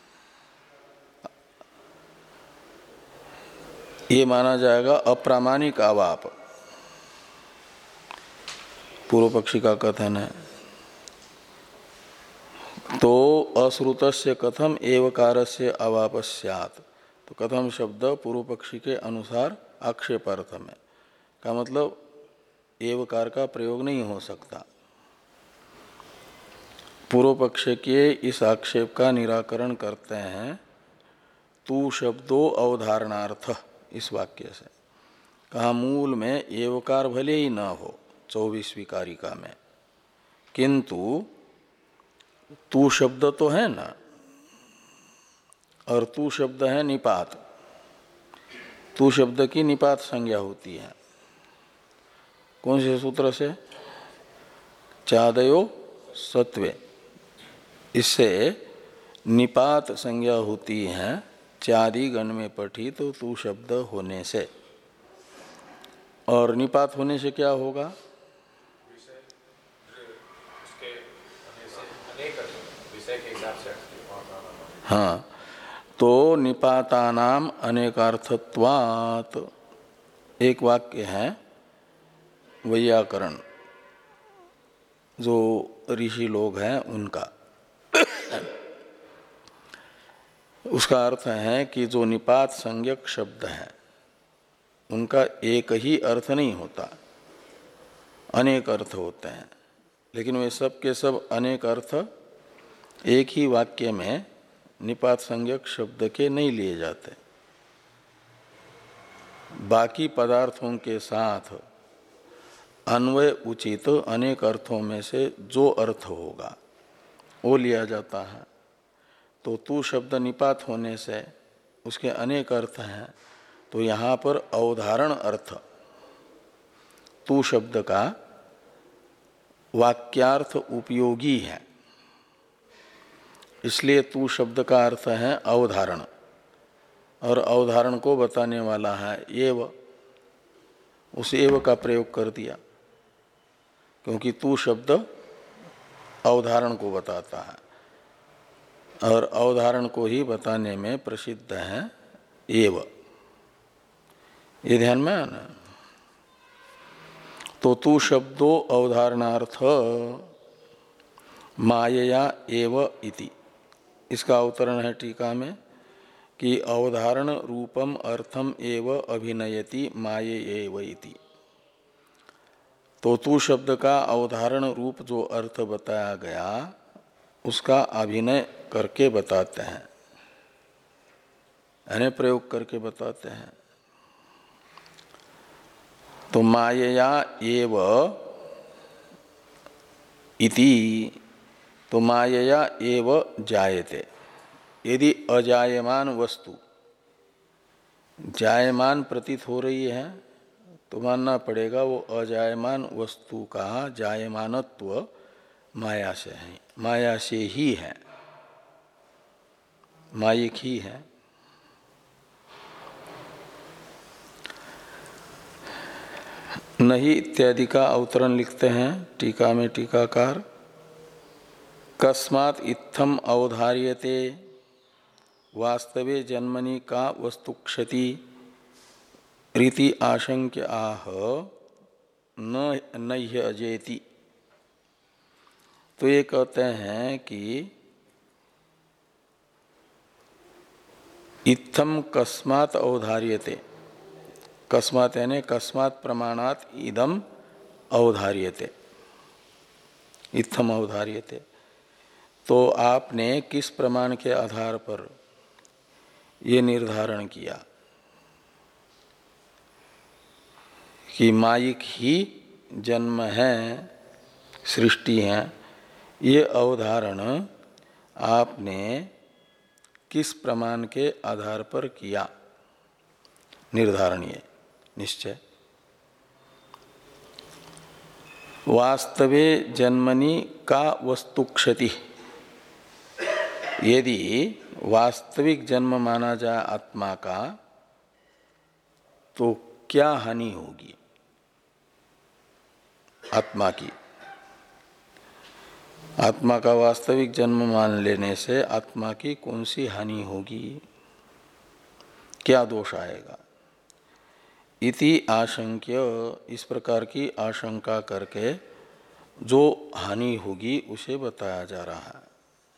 ये माना जाएगा अप्रामाणिक आवाप, पूर्व पक्षी का कथन है। तो अश्रुतस्य कथम एवकारस्य आवाप स्यात्, तो कथम शब्द पूर्व पक्षी के अनुसार आक्षेपार्थ में का मतलब एवकार का प्रयोग नहीं हो सकता। पूर्व पक्ष के इस आक्षेप का निराकरण करते हैं तू शब्दो अवधारणार्थ इस वाक्य से। कहा मूल में एवकार भले ही न हो चौबीसवीं कारिका में, किंतु तू शब्द तो है ना, और तू शब्द है निपात, तू शब्द की निपात संज्ञा होती है। कौन से सूत्र से? चादयो सत्वे, इससे निपात संज्ञा होती है चारी गण में पठी तो तू शब्द होने से। और निपात होने से क्या होगा? हाँ, तो निपातानाम अनेकार्थत्वात् एक वाक्य है वैयाकरण जो ऋषि लोग हैं उनका। उसका अर्थ है कि जो निपात संज्ञक शब्द है उनका एक ही अर्थ नहीं होता, अनेक अर्थ होते हैं। लेकिन वे सब के सब अनेक अर्थ एक ही वाक्य में निपात संज्ञक शब्द के नहीं लिए जाते। बाकी पदार्थों के साथ अन्वय उचित अनेक अर्थों में से जो अर्थ होगा वो लिया जाता है। तो तू शब्द निपात होने से उसके अनेक अर्थ हैं, तो यहाँ पर अवधारण अर्थ तू शब्द का वाक्यार्थ उपयोगी है, इसलिए तू शब्द का अर्थ है अवधारण, और अवधारण को बताने वाला है एव, उस एव का प्रयोग कर दिया क्योंकि तू शब्द अवधारण को बताता है और अवधारण को ही बताने में प्रसिद्ध है एव। ये ध्यान में है ना। तो तू शब्दो अवधारणार्थ मायया एव इति, इसका अवतरण है टीका में कि अवधारण रूपम अर्थम एव अभिनयति माये एव इति। तो तू शब्द का अवधारण रूप जो अर्थ बताया गया उसका अभिनय करके बताते हैं, यानी प्रयोग करके बताते हैं। तो मायया एव इति, तो मायया एव जायते। यदि अजायमान वस्तु जायमान प्रतीत हो रही है तो मानना पड़ेगा वो अजायमान वस्तु का जायमानत्व माया से है, माया से ही है, मायिक ही है। नहीं इत्यादि का अवतरण लिखते हैं टीका में टीकाकार, कस्मात् इत्थम अवधार्यते वास्तवे जन्मनि का वस्तु क्षति रीति आशंक्य आह न नह्य अजेति। तो ये कहते हैं कि इत्थम कस्मात् अवधार्यते, कस्मात् यानी कस्मात् प्रमाणात् इदम अवधार्यते, इत्थम अवधार्यते। तो आपने किस प्रमाण के आधार पर ये निर्धारण किया कि मायिक ही जन्म है, सृष्टि है? ये अवधारण आपने किस प्रमाण के आधार पर किया निर्धारण, ये निश्चय? वास्तवे जन्मनि का वस्तु क्षति, यदि वास्तविक जन्म माना जाए आत्मा का तो क्या हानि होगी आत्मा की? आत्मा का वास्तविक जन्म मान लेने से आत्मा की कौन सी हानि होगी, क्या दोष आएगा? इति आशंक्य, इस प्रकार की आशंका करके जो हानि होगी उसे बताया जा रहा है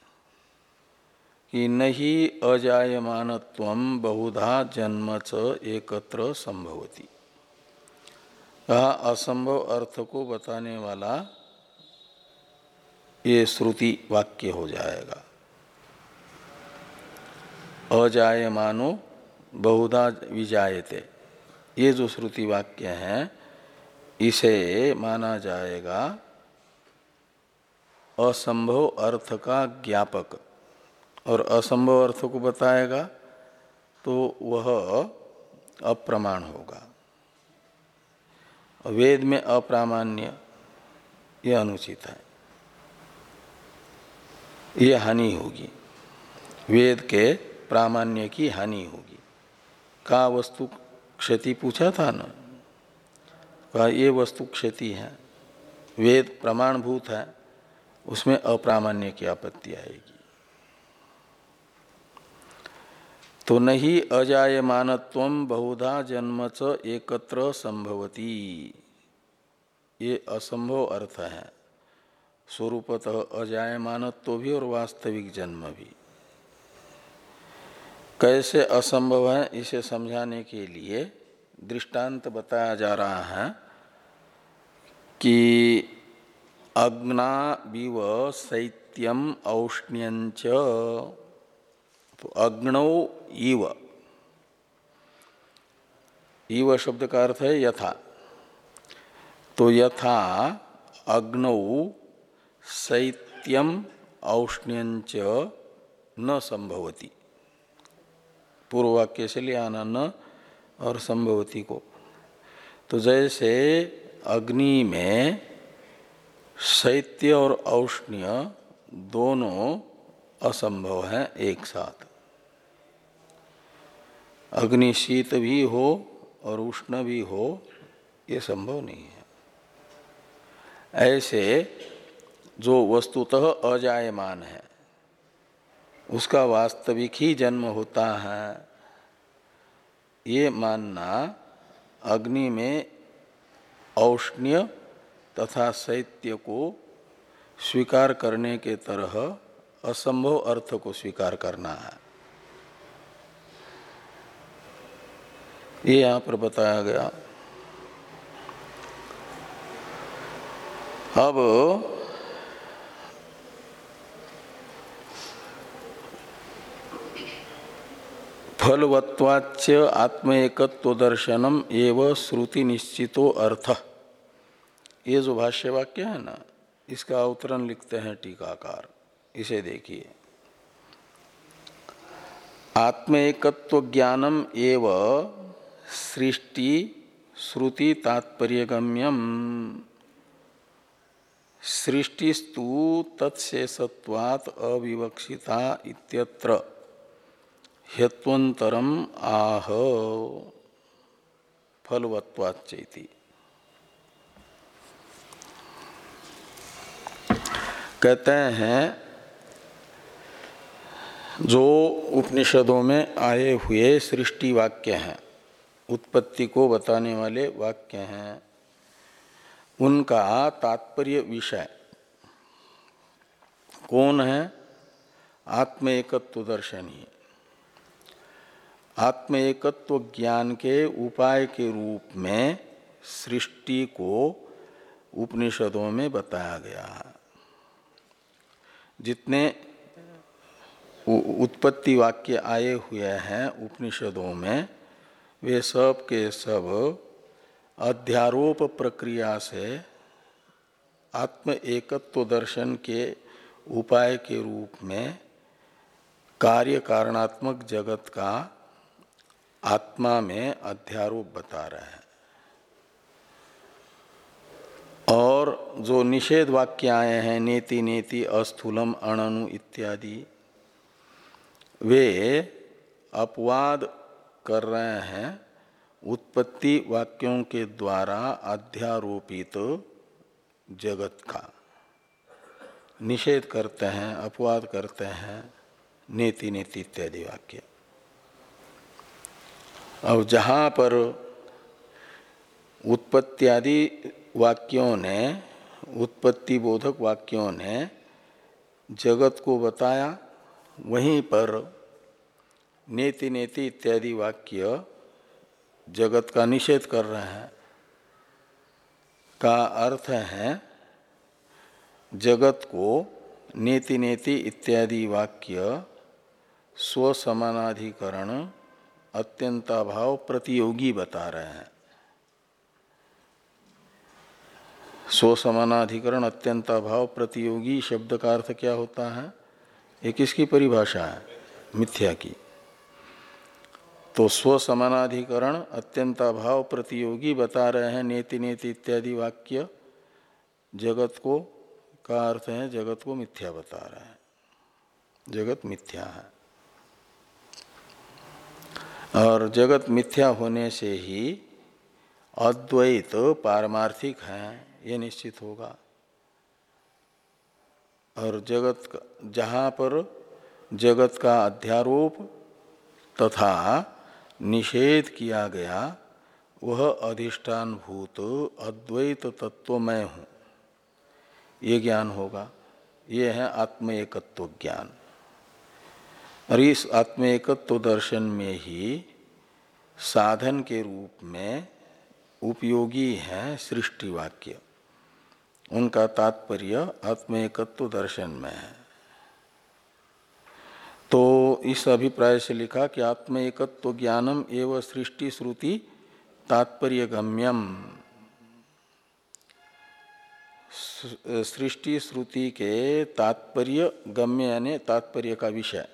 कि नहीं अजायमानत्वं बहुधा जन्म च एकत्र संभवति। कहा असंभव अर्थ को बताने वाला ये श्रुति वाक्य हो जाएगा। अजायमानो बहुधा विजायते, ये जो श्रुति वाक्य है इसे माना जाएगा असंभव अर्थ का ज्ञापक, और असंभव अर्थ को बताएगा तो वह अप्रमाण होगा। वेद में अप्रामाण्य यह अनुचित है। ये हानि होगी, वेद के प्रामाण्य की हानि होगी। का वस्तु क्षति पूछा था ना, कहा ये वस्तु क्षति है, वेद प्रमाणभूत है, उसमें अप्रामाण्य की आपत्ति आएगी। तो नहीं अजायमानत्वं बहुधा जन्म च एकत्र संभवती, ये असंभव अर्थ है। स्वरूपतः अजायमानत्व भी और वास्तविक जन्म भी। कैसे असंभव है इसे समझाने के लिए दृष्टांत बताया जा रहा है कि अग्नाविव शैत्यम औष्ण्यंच, तो अग्नौ इव, इव शब्द का अर्थ है यथा, तो यथा अग्नौ शैत्यम औष्ण्यंच न संभवती, पूर्व वाक्य से ले आना न और संभवती को। तो जैसे अग्नि में शैत्य और औष्ण्य दोनों असंभव हैं एक साथ, अग्नि शीत भी हो और उष्ण भी हो, ये संभव नहीं है। ऐसे जो वस्तुतः अजायमान है उसका वास्तविक ही जन्म होता है, ये मानना अग्नि में औष्ण्य तथा शैत्य को स्वीकार करने के तरह असंभव अर्थ को स्वीकार करना है। ये यहाँ पर बताया गया। अब फलवत्वाच्च आत्म एकत्व दर्शनम एव श्रुति निश्चितो अर्थ, ये जो भाष्य वाक्य है ना, इसका अवतरण लिखते हैं टीकाकार। इसे देखिए, आत्म एकत्व ज्ञानम एव सृष्टि श्रुति तात्पर्यगम्यम, सृष्टिस्तु तत्शेषत्वात् अविवक्षिता इत्यत्र ह्यत्वंतरम आह फलवत्वाच्चैति। कहते हैं जो उपनिषदों में आए हुए सृष्टि वाक्य हैं, उत्पत्ति को बताने वाले वाक्य हैं, उनका तात्पर्य विषय कौन है? आत्म एकत्व दर्शन ही। आत्म एकत्व ज्ञान के उपाय के रूप में सृष्टि को उपनिषदों में बताया गया है। जितने उत्पत्ति वाक्य आए हुए हैं उपनिषदों में, वे सब के सब अध्यारोप प्रक्रिया से आत्म एकत्व दर्शन के उपाय के रूप में कार्य कारणात्मक जगत का आत्मा में अध्यारोप बता रहे हैं। और जो निषेध वाक्य आए हैं, नेति नेति अस्थूलम अणनु इत्यादि, वे अपवाद कर रहे हैं उत्पत्ति वाक्यों के द्वारा अध्यारोपित जगत का, निषेध करते हैं, अपवाद करते हैं नेति नेति इत्यादि वाक्य। अब जहाँ पर उत्पत्ति आदि वाक्यों ने, उत्पत्ति बोधक वाक्यों ने जगत को बताया, वहीं पर नेति नेति इत्यादि वाक्य जगत का निषेध कर रहे हैं। का अर्थ है जगत को नेति नेति इत्यादि वाक्य स्वसमानाधिकरण अत्यंताभाव प्रतियोगी बता रहे हैं। स्वसमानाधिकरण अत्यंताभाव प्रतियोगी शब्द का अर्थ क्या होता है? ये किसकी परिभाषा है? मिथ्या की। तो स्वसमानाधिकरण अत्यंताभाव प्रतियोगी बता रहे हैं नेति नेति इत्यादि वाक्य जगत को, का अर्थ है जगत को मिथ्या बता रहे हैं। जगत मिथ्या है। और जगत मिथ्या होने से ही अद्वैत पारमार्थिक है ये निश्चित होगा। और जगत का, जहाँ पर जगत का अध्यारोप तथा निषेध किया गया वह अधिष्ठान भूत अद्वैत तत्व मैं हूँ, ये ज्ञान होगा। ये है आत्म एकत्व ज्ञान। और इस आत्म एकत्व दर्शन में ही साधन के रूप में उपयोगी है सृष्टि वाक्य। उनका तात्पर्य आत्म एकत्व दर्शन में है। तो इस अभिप्राय से लिखा कि आत्म एकत्व ज्ञानम एवं सृष्टि श्रुति तात्पर्य गम्यम। सृष्टि श्रुति के तात्पर्य गम्य यानी तात्पर्य का विषय।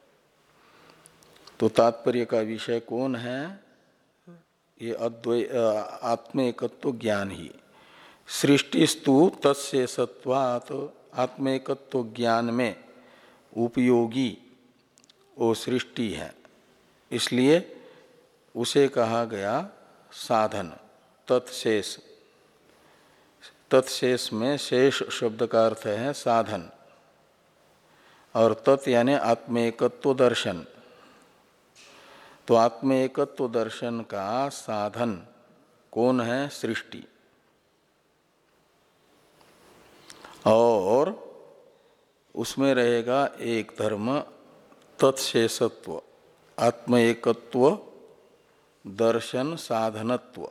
तो तात्पर्य का विषय कौन है? ये अद्वै आत्म एकत्व ज्ञान ही। सृष्टिस्तु तत्शेषत्वात्, आत्म एकत्व ज्ञान में उपयोगी वो सृष्टि है, इसलिए उसे कहा गया साधन। तत्शेष, तत्शेष में शेष शब्द का अर्थ है साधन। और तत् यानी आत्म एकत्व दर्शन। तो आत्म एकत्व दर्शन का साधन कौन है? सृष्टि। और उसमें रहेगा एक धर्म तत्शेषत्व, आत्म एकत्व दर्शन साधनत्व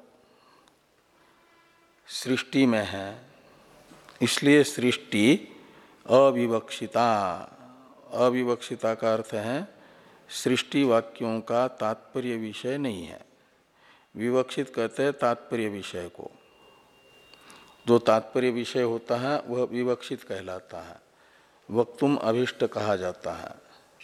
सृष्टि में है। इसलिए सृष्टि अविवक्षिता। अविवक्षिता का अर्थ है सृष्टि वाक्यों का तात्पर्य विषय नहीं है। विवक्षित कहते हैं तात्पर्य विषय को। जो तात्पर्य विषय होता है वह विवक्षित कहलाता है, वक्तुम अभिष्ट कहा जाता है।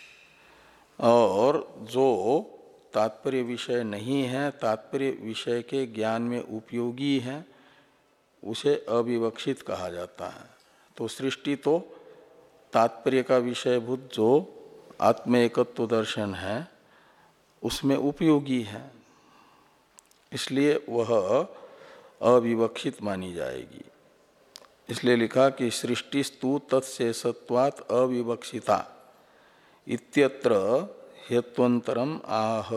और जो तात्पर्य विषय नहीं है, तात्पर्य विषय के ज्ञान में उपयोगी है, उसे अविवक्षित कहा जाता है। तो सृष्टि तो तात्पर्य का विषयभूत जो आत्म एकत्व दर्शन है उसमें उपयोगी है, इसलिए वह अविवक्षित मानी जाएगी। इसलिए लिखा कि सृष्टिस्तु तत्शेषत्वात् अविवक्षिता इत्यत्र हेत्वंतरम आह।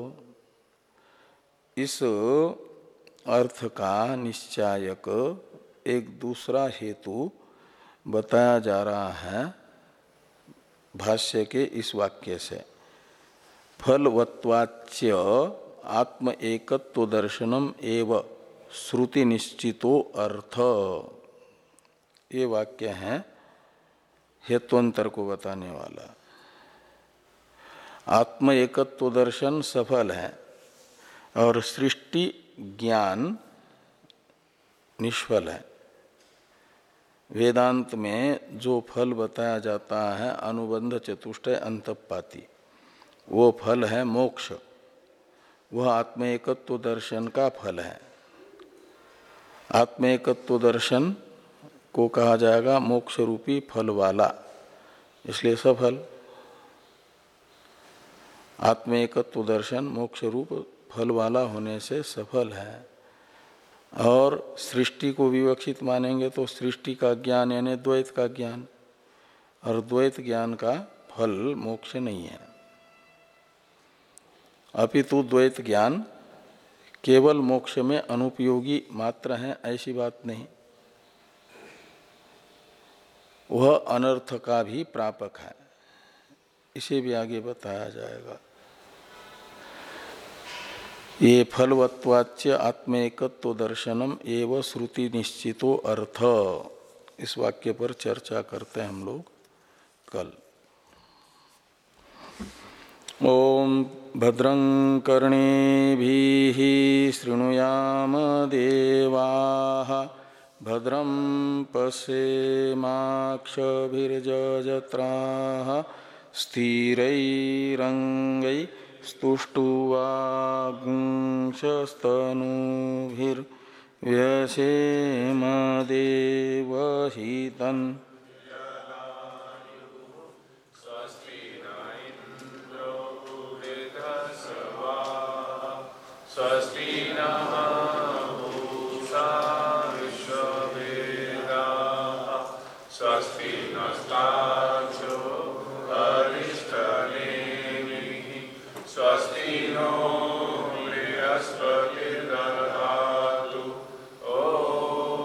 इस अर्थ का निश्चायक एक दूसरा हेतु बताया जा रहा है भाष्य के इस वाक्य से। फलवत्वाच्य आत्म एकत्व दर्शनम एव श्रुति निश्चितो अर्थ। ये वाक्य है हेत्वंतर को बताने वाला। आत्म एकत्व दर्शन सफल है और सृष्टि ज्ञान निष्फल है। वेदांत में जो फल बताया जाता है अनुबंध चतुष्टय अंतपाती, वो फल है मोक्ष। वह आत्म एकत्व दर्शन का फल है। आत्म एकत्व दर्शन को कहा जाएगा मोक्ष रूपी फल वाला, इसलिए सफल। आत्म एकत्व दर्शन मोक्ष रूप फल वाला होने से सफल है। और सृष्टि को विवक्षित मानेंगे तो सृष्टि का ज्ञान यानी द्वैत का ज्ञान, और द्वैत ज्ञान का फल मोक्ष नहीं है। अपितु द्वैत ज्ञान केवल मोक्ष में अनुपयोगी मात्र है ऐसी बात नहीं, वह अनर्थ का भी प्रापक है। इसे भी आगे बताया जाएगा। ये फलवत्वाच्य आत्म एकत्व दर्शनम एवं श्रुति निश्चितो अर्थ, इस वाक्य पर चर्चा करते हैं हम लोग कल। ओम भद्रं कर्णेभिः शृणुयाम देवाः भद्रं पश्येमाक्षभिर्यजत्राः स्थिरैरङ्गैः स्तुष्टुवागुंशस्तनूभिर्व्यसेम देवहितम्। स्वस्ति नः पूषा विश्ववेदाः स्वस्ति नस्तार्क्ष्यो अरिष्टनेमिः स्वस्ति नो बृहस्पतिर्दधातु